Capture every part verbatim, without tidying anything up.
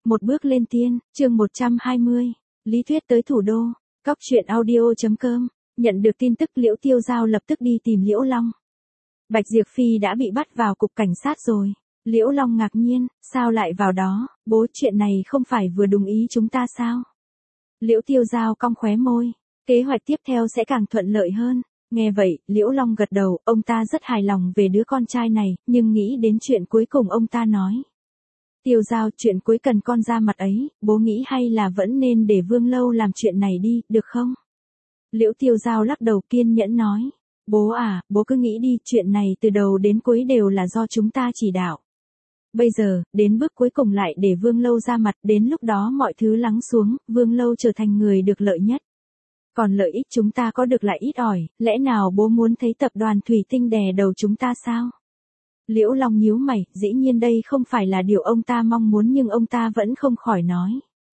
Một bước lên tiên, chương một trăm hai mươi. Lý Thuyết tới thủ đô. Cóc truyện audio chấm com. Nhận được tin tức Liễu Tiêu Giao lập tức đi tìm Liễu Long. Bạch Diệp Phi đã bị bắt vào cục cảnh sát rồi. Liễu Long ngạc nhiên, sao lại vào đó, bố chuyện này không phải vừa đúng ý chúng ta sao? Liễu Tiêu Giao cong khóe môi, kế hoạch tiếp theo sẽ càng thuận lợi hơn. Nghe vậy, Liễu Long gật đầu, ông ta rất hài lòng về đứa con trai này, nhưng nghĩ đến chuyện cuối cùng ông ta nói. Tiêu Giao, chuyện cuối cần con ra mặt ấy, bố nghĩ hay là vẫn nên để Vương Lâu làm chuyện này đi, được không? Liễu Tiêu Giao lắc đầu kiên nhẫn nói. Bố à, bố cứ nghĩ đi, chuyện này từ đầu đến cuối đều là do chúng ta chỉ đạo. Bây giờ, đến bước cuối cùng lại để Vương Lâu ra mặt, đến lúc đó mọi thứ lắng xuống, Vương Lâu trở thành người được lợi nhất. Còn lợi ích chúng ta có được lại ít ỏi, lẽ nào bố muốn thấy tập đoàn Thủy Tinh đè đầu chúng ta sao? Liễu Long nhíu mày, dĩ nhiên đây không phải là điều ông ta mong muốn nhưng ông ta vẫn không khỏi nói.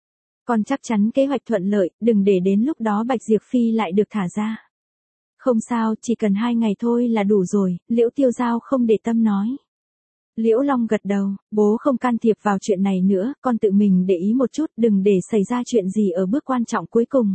Còn chắc chắn kế hoạch thuận lợi, đừng để đến lúc đó Bạch Diệp Phi lại được thả ra. Không sao, chỉ cần hai ngày thôi là đủ rồi, Liễu Tiêu Giao không để tâm nói. Liễu Long gật đầu, bố không can thiệp vào chuyện này nữa, con tự mình để ý một chút, đừng để xảy ra chuyện gì ở bước quan trọng cuối cùng.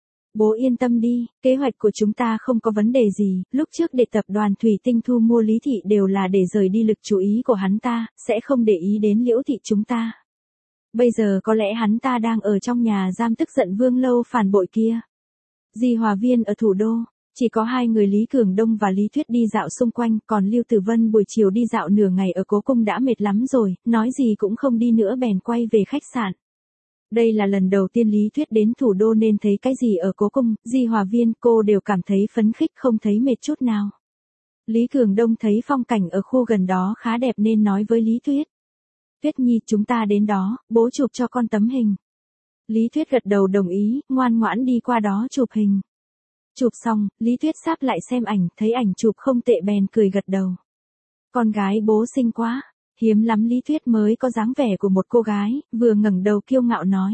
Bố yên tâm đi, kế hoạch của chúng ta không có vấn đề gì, lúc trước để tập đoàn Thủy Tinh thu mua Lý Thị đều là để rời đi lực chú ý của hắn ta, sẽ không để ý đến Liễu Thị chúng ta. Bây giờ có lẽ hắn ta đang ở trong nhà giam tức giận Vương Lâu phản bội kia. Di Hòa Viên ở thủ đô, chỉ có hai người Lý Cường Đông và Lý Thuyết đi dạo xung quanh, còn Lưu Tử Vân buổi chiều đi dạo nửa ngày ở Cố Cung đã mệt lắm rồi, nói gì cũng không đi nữa bèn quay về khách sạn. Đây là lần đầu tiên Lý Thuyết đến thủ đô nên thấy cái gì ở Cố Cung, Di Hòa Viên cô đều cảm thấy phấn khích không thấy mệt chút nào. Lý Cường Đông thấy phong cảnh ở khu gần đó khá đẹp nên nói với Lý Thuyết. Tuyết Nhi chúng ta đến đó, bố chụp cho con tấm hình. Lý Thuyết gật đầu đồng ý, ngoan ngoãn đi qua đó chụp hình. Chụp xong, Lý Thuyết sáp lại xem ảnh, thấy ảnh chụp không tệ bèn cười gật đầu. Con gái bố xinh quá, hiếm lắm Lý Thuyết mới có dáng vẻ của một cô gái, vừa ngẩng đầu kiêu ngạo nói.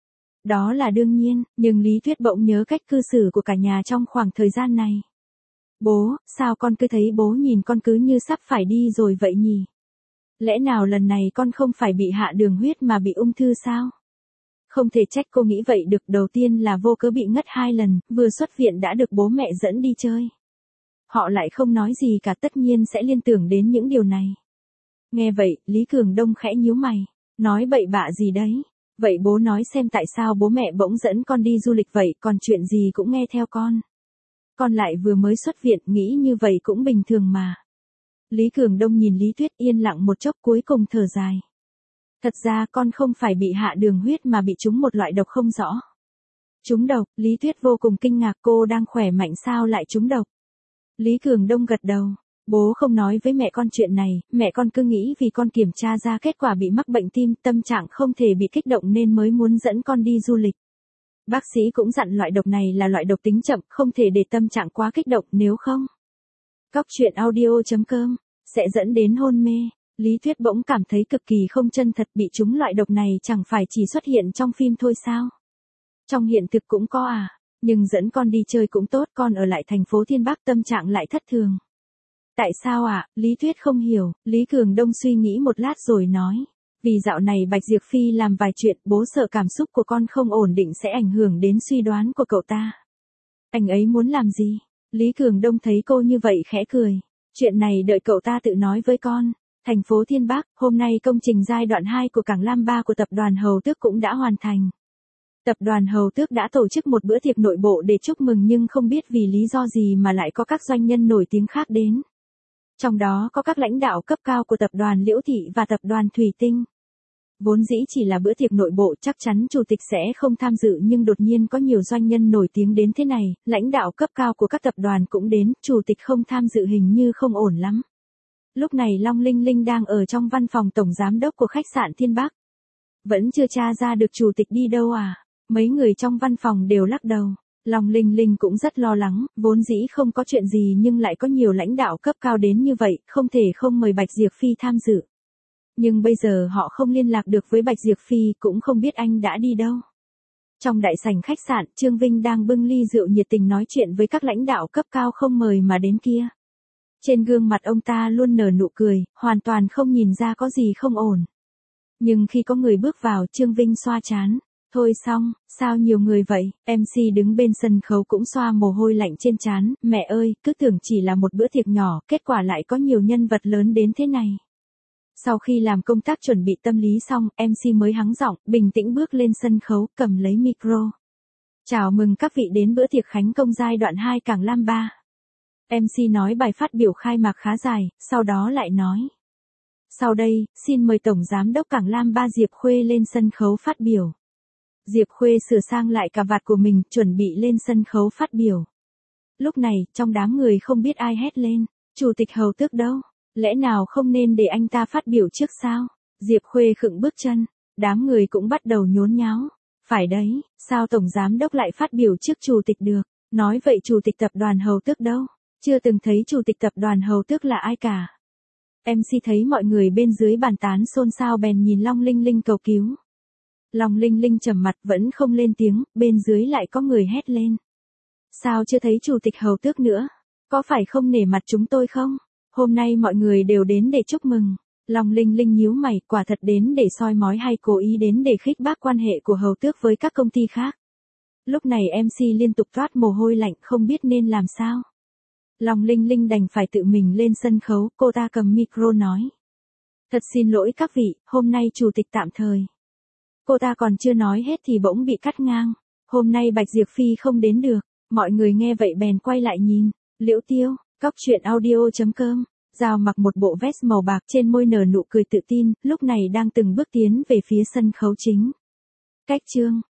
Đó là đương nhiên, nhưng Lý Thuyết bỗng nhớ cách cư xử của cả nhà trong khoảng thời gian này. Bố, sao con cứ thấy bố nhìn con cứ như sắp phải đi rồi vậy nhỉ? Lẽ nào lần này con không phải bị hạ đường huyết mà bị ung thư sao? Không thể trách cô nghĩ vậy được, đầu tiên là vô cớ bị ngất hai lần, vừa xuất viện đã được bố mẹ dẫn đi chơi. Họ lại không nói gì cả, tất nhiên sẽ liên tưởng đến những điều này. Nghe vậy, Lý Cường Đông khẽ nhíu mày, nói bậy bạ gì đấy? Vậy bố nói xem tại sao bố mẹ bỗng dẫn con đi du lịch vậy, còn chuyện gì cũng nghe theo con. Con lại vừa mới xuất viện, nghĩ như vậy cũng bình thường mà. Lý Cường Đông nhìn Lý Thuyết yên lặng một chốc cuối cùng thở dài. Thật ra con không phải bị hạ đường huyết mà bị trúng một loại độc không rõ. Trúng độc, Lý Thuyết vô cùng kinh ngạc, cô đang khỏe mạnh sao lại trúng độc. Lý Cường Đông gật đầu, bố không nói với mẹ con chuyện này, mẹ con cứ nghĩ vì con kiểm tra ra kết quả bị mắc bệnh tim, tâm trạng không thể bị kích động nên mới muốn dẫn con đi du lịch. Bác sĩ cũng dặn loại độc này là loại độc tính chậm, không thể để tâm trạng quá kích động, nếu không. Cóc truyện audio chấm com, sẽ dẫn đến hôn mê. Lý Thuyết bỗng cảm thấy cực kỳ không chân thật, bị trúng loại độc này chẳng phải chỉ xuất hiện trong phim thôi sao? Trong hiện thực cũng có à, nhưng dẫn con đi chơi cũng tốt, con ở lại thành phố Thiên Bắc tâm trạng lại thất thường. Tại sao ạ? À? Lý Thuyết không hiểu, Lý Cường Đông suy nghĩ một lát rồi nói. Vì dạo này Bạch Diệp Phi làm vài chuyện, bố sợ cảm xúc của con không ổn định sẽ ảnh hưởng đến suy đoán của cậu ta. Anh ấy muốn làm gì? Lý Cường Đông thấy cô như vậy khẽ cười. Chuyện này đợi cậu ta tự nói với con. Thành phố Thiên Bắc, hôm nay công trình giai đoạn hai của cảng Lam ba của tập đoàn Hầu Tước cũng đã hoàn thành. Tập đoàn Hầu Tước đã tổ chức một bữa tiệc nội bộ để chúc mừng nhưng không biết vì lý do gì mà lại có các doanh nhân nổi tiếng khác đến. Trong đó có các lãnh đạo cấp cao của tập đoàn Liễu Thị và tập đoàn Thủy Tinh. Vốn dĩ chỉ là bữa tiệc nội bộ chắc chắn chủ tịch sẽ không tham dự nhưng đột nhiên có nhiều doanh nhân nổi tiếng đến thế này, lãnh đạo cấp cao của các tập đoàn cũng đến, chủ tịch không tham dự hình như không ổn lắm. Lúc này Long Linh Linh đang ở trong văn phòng tổng giám đốc của khách sạn Thiên Bắc. Vẫn chưa tra ra được chủ tịch đi đâu à? Mấy người trong văn phòng đều lắc đầu. Long Linh Linh cũng rất lo lắng, vốn dĩ không có chuyện gì nhưng lại có nhiều lãnh đạo cấp cao đến như vậy, không thể không mời Bạch Diệp Phi tham dự. Nhưng bây giờ họ không liên lạc được với Bạch Diệp Phi, cũng không biết anh đã đi đâu. Trong đại sảnh khách sạn, Trương Vinh đang bưng ly rượu nhiệt tình nói chuyện với các lãnh đạo cấp cao không mời mà đến kia. Trên gương mặt ông ta luôn nở nụ cười, hoàn toàn không nhìn ra có gì không ổn. Nhưng khi có người bước vào, Trương Vinh xoa trán. Thôi xong, sao nhiều người vậy? em xê đứng bên sân khấu cũng xoa mồ hôi lạnh trên trán. Mẹ ơi, cứ tưởng chỉ là một bữa tiệc nhỏ, kết quả lại có nhiều nhân vật lớn đến thế này. Sau khi làm công tác chuẩn bị tâm lý xong, em xê mới hắng giọng, bình tĩnh bước lên sân khấu, cầm lấy micro. Chào mừng các vị đến bữa tiệc khánh công giai đoạn hai Cảng Lam ba. em xê nói bài phát biểu khai mạc khá dài, sau đó lại nói. Sau đây, xin mời Tổng Giám đốc Cảng Lam ba Diệp Khuê lên sân khấu phát biểu. Diệp Khuê sửa sang lại cà vạt của mình, chuẩn bị lên sân khấu phát biểu. Lúc này, trong đám người không biết ai hét lên, Chủ tịch Hầu Tước đâu? Lẽ nào không nên để anh ta phát biểu trước sao? Diệp Khuê khựng bước chân, đám người cũng bắt đầu nhốn nháo. Phải đấy, sao Tổng Giám đốc lại phát biểu trước Chủ tịch được? Nói vậy Chủ tịch Tập đoàn Hầu Tước đâu? Chưa từng thấy Chủ tịch Tập đoàn Hầu Tước là ai cả. em xê thấy mọi người bên dưới bàn tán xôn xao bèn nhìn Long Linh Linh cầu cứu. Long Linh Linh trầm mặt vẫn không lên tiếng, bên dưới lại có người hét lên. Sao chưa thấy Chủ tịch Hầu Tước nữa? Có phải không nể mặt chúng tôi không? Hôm nay mọi người đều đến để chúc mừng. Long Linh Linh nhíu mày, quả thật đến để soi mói hay cố ý đến để khích bác quan hệ của Hầu Tước với các công ty khác? Lúc này em xê liên tục toát mồ hôi lạnh không biết nên làm sao. Long Linh Linh đành phải tự mình lên sân khấu, cô ta cầm micro nói. Thật xin lỗi các vị, hôm nay Chủ tịch tạm thời. Cô ta còn chưa nói hết thì bỗng bị cắt ngang. Hôm nay Bạch Diệp Phi không đến được. Mọi người nghe vậy bèn quay lại nhìn. Liễu Tiêu, cóc truyện audio chấm com. Giao mặc một bộ vest màu bạc, trên môi nở nụ cười tự tin, lúc này đang từng bước tiến về phía sân khấu chính. Cách chương